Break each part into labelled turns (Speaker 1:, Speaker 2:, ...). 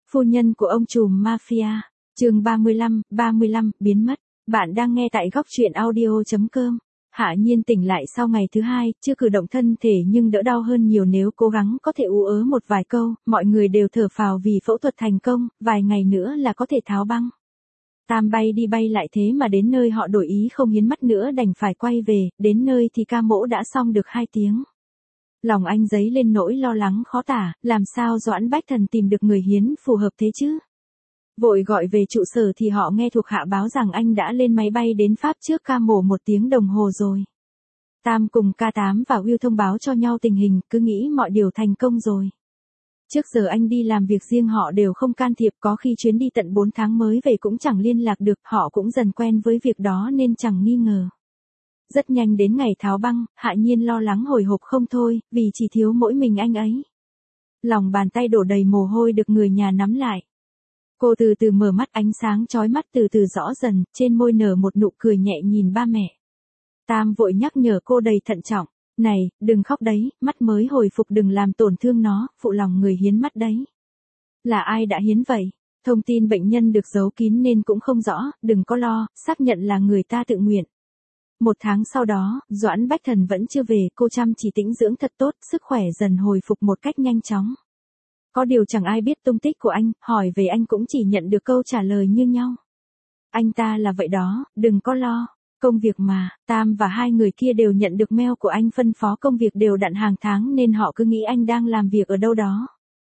Speaker 1: Phu nhân của ông trùm mafia, chương 35, biến mất. Bạn đang nghe tại góc truyện audio.com. Hạ Nhiên tỉnh lại sau ngày thứ hai, chưa cử động thân thể nhưng đỡ đau hơn nhiều, nếu cố gắng có thể ú ớ một vài câu, mọi người đều thở phào vì phẫu thuật thành công, vài ngày nữa là có thể tháo băng. Tam bay đi bay lại thế mà đến nơi họ đổi ý không hiến mắt nữa đành phải quay về, đến nơi thì ca mổ đã xong được 2 tiếng. Lòng anh dấy lên nỗi lo lắng khó tả, làm sao Doãn Bách Thần tìm được người hiến phù hợp thế chứ? Vội gọi về trụ sở thì họ nghe thuộc hạ báo rằng anh đã lên máy bay đến Pháp trước ca mổ 1 tiếng đồng hồ rồi. Tam cùng K8 và Will thông báo cho nhau tình hình, cứ nghĩ mọi điều thành công rồi. Trước giờ anh đi làm việc riêng họ đều không can thiệp, có khi chuyến đi tận 4 tháng mới về cũng chẳng liên lạc được, họ cũng dần quen với việc đó nên chẳng nghi ngờ. Rất nhanh đến ngày tháo băng, Hạ Nhiên lo lắng hồi hộp không thôi, vì chỉ thiếu mỗi mình anh ấy. Lòng bàn tay đổ đầy mồ hôi được người nhà nắm lại. Cô từ từ mở mắt, ánh sáng chói mắt từ từ rõ dần, trên môi nở một nụ cười nhẹ nhìn ba mẹ. Tam vội nhắc nhở cô đầy thận trọng, này, đừng khóc đấy, mắt mới hồi phục đừng làm tổn thương nó, phụ lòng người hiến mắt đấy. Là ai đã hiến vậy? Thông tin bệnh nhân được giấu kín nên cũng không rõ, đừng có lo, xác nhận là người ta tự nguyện. 1 tháng sau đó, Doãn Bách Thần vẫn chưa về, cô chăm chỉ tĩnh dưỡng thật tốt, sức khỏe dần hồi phục một cách nhanh chóng. Có điều chẳng ai biết tung tích của anh, hỏi về anh cũng chỉ nhận được câu trả lời như nhau. Anh ta là vậy đó, đừng có lo. Công việc mà, Tam và 2 người kia đều nhận được mail của anh phân phó công việc đều đặn hàng tháng nên họ cứ nghĩ anh đang làm việc ở đâu đó.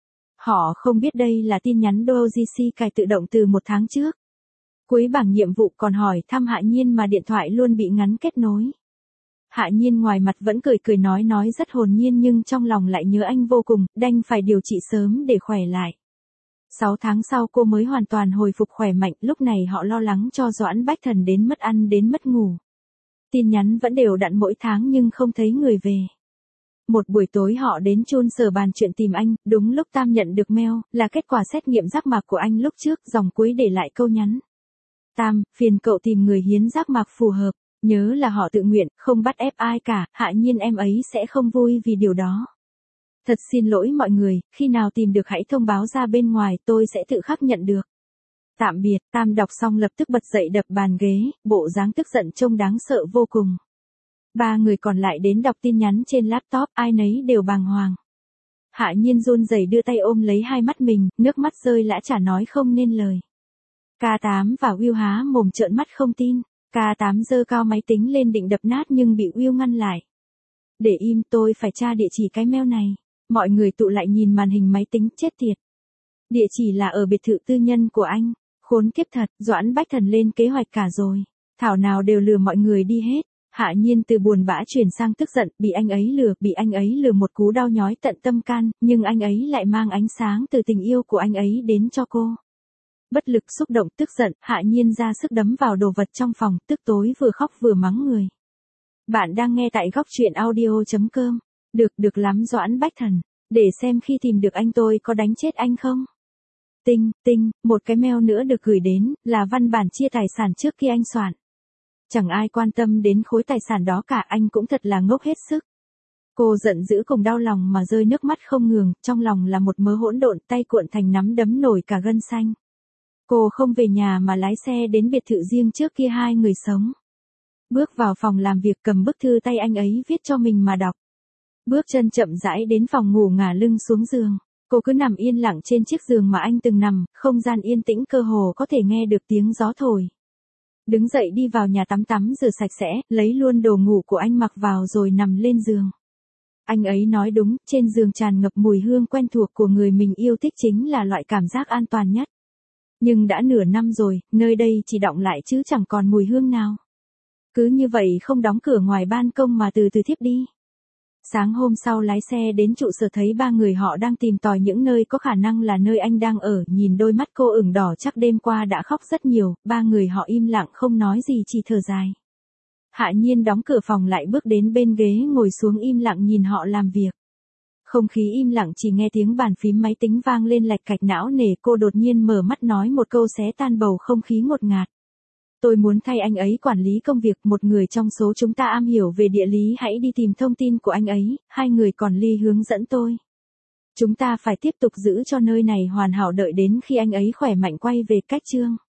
Speaker 1: Họ không biết đây là tin nhắn DOGC cài tự động từ 1 tháng trước. Cuối bảng nhiệm vụ còn hỏi thăm Hạ Nhiên mà điện thoại luôn bị ngắn kết nối. Hạ Nhiên ngoài mặt vẫn cười nói rất hồn nhiên nhưng trong lòng lại nhớ anh vô cùng, đành phải điều trị sớm để khỏe lại. 6 tháng sau cô mới hoàn toàn hồi phục khỏe mạnh, lúc này họ lo lắng cho Doãn Bách Thần đến mất ăn đến mất ngủ. Tin nhắn vẫn đều đặn mỗi tháng nhưng không thấy người về. Một buổi tối họ đến chun sở bàn chuyện tìm anh, đúng lúc Tam nhận được mail, là kết quả xét nghiệm giác mạc của anh lúc trước, dòng cuối để lại câu nhắn. Tam, phiền cậu tìm người hiến giác mạc phù hợp, nhớ là họ tự nguyện, không bắt ép ai cả, Hạ Nhiên em ấy sẽ không vui vì điều đó. Thật xin lỗi mọi người, khi nào tìm được hãy thông báo ra bên ngoài, tôi sẽ tự khắc nhận được. Tạm biệt. Tam đọc xong lập tức bật dậy đập bàn ghế, bộ dáng tức giận trông đáng sợ vô cùng. 3 người còn lại đến đọc tin nhắn trên laptop, ai nấy đều bàng hoàng. Hạ Nhiên run rẩy đưa tay ôm lấy hai mắt mình, nước mắt rơi lã chả nói không nên lời. K8 và Will há mồm trợn mắt không tin. K8 giơ cao máy tính lên định đập nát nhưng bị Will ngăn lại. Để im, tôi phải tra địa chỉ cái mail này. Mọi người tụ lại nhìn màn hình máy tính, chết tiệt. Địa chỉ là ở biệt thự tư nhân của anh. Khốn kiếp thật, Doãn Bách Thần lên kế hoạch cả rồi. Thảo nào đều lừa mọi người đi hết. Hạ Nhiên từ buồn bã chuyển sang tức giận, bị anh ấy lừa một cú đau nhói tận tâm can, nhưng anh ấy lại mang ánh sáng từ tình yêu của anh ấy đến cho cô. Bất lực xúc động tức giận, Hạ Nhiên ra sức đấm vào đồ vật trong phòng, tức tối vừa khóc vừa mắng người. Bạn đang nghe tại góc truyện audio.com. Được lắm Doãn Bách Thần. Để xem khi tìm được anh tôi có đánh chết anh không? Tinh, một cái mail nữa được gửi đến, là văn bản chia tài sản trước khi anh soạn. Chẳng ai quan tâm đến khối tài sản đó cả, anh cũng thật là ngốc hết sức. Cô giận dữ cùng đau lòng mà rơi nước mắt không ngừng, trong lòng là một mớ hỗn độn, tay cuộn thành nắm đấm nổi cả gân xanh. Cô không về nhà mà lái xe đến biệt thự riêng trước kia 2 người sống. Bước vào phòng làm việc cầm bức thư tay anh ấy viết cho mình mà đọc. Bước chân chậm rãi đến phòng ngủ ngả lưng xuống giường. Cô cứ nằm yên lặng trên chiếc giường mà anh từng nằm, không gian yên tĩnh cơ hồ có thể nghe được tiếng gió thổi. Đứng dậy đi vào nhà tắm rửa sạch sẽ, lấy luôn đồ ngủ của anh mặc vào rồi nằm lên giường. Anh ấy nói đúng, trên giường tràn ngập mùi hương quen thuộc của người mình yêu thích chính là loại cảm giác an toàn nhất. Nhưng đã nửa năm rồi, nơi đây chỉ đọng lại chứ chẳng còn mùi hương nào. Cứ như vậy không đóng cửa ngoài ban công mà từ từ thiếp đi. Sáng hôm sau lái xe đến trụ sở thấy 3 người họ đang tìm tòi những nơi có khả năng là nơi anh đang ở, nhìn đôi mắt cô ửng đỏ chắc đêm qua đã khóc rất nhiều, 3 người họ im lặng không nói gì chỉ thở dài. Hạ Nhiên đóng cửa phòng lại bước đến bên ghế ngồi xuống im lặng nhìn họ làm việc. Không khí im lặng chỉ nghe tiếng bàn phím máy tính vang lên lạch cạch não nề, cô đột nhiên mở mắt nói một câu xé tan bầu không khí ngột ngạt. Tôi muốn thay anh ấy quản lý công việc, một người trong số chúng ta am hiểu về địa lý hãy đi tìm thông tin của anh ấy, 2 người còn Ly hướng dẫn tôi. Chúng ta phải tiếp tục giữ cho nơi này hoàn hảo đợi đến khi anh ấy khỏe mạnh quay về cách Trương.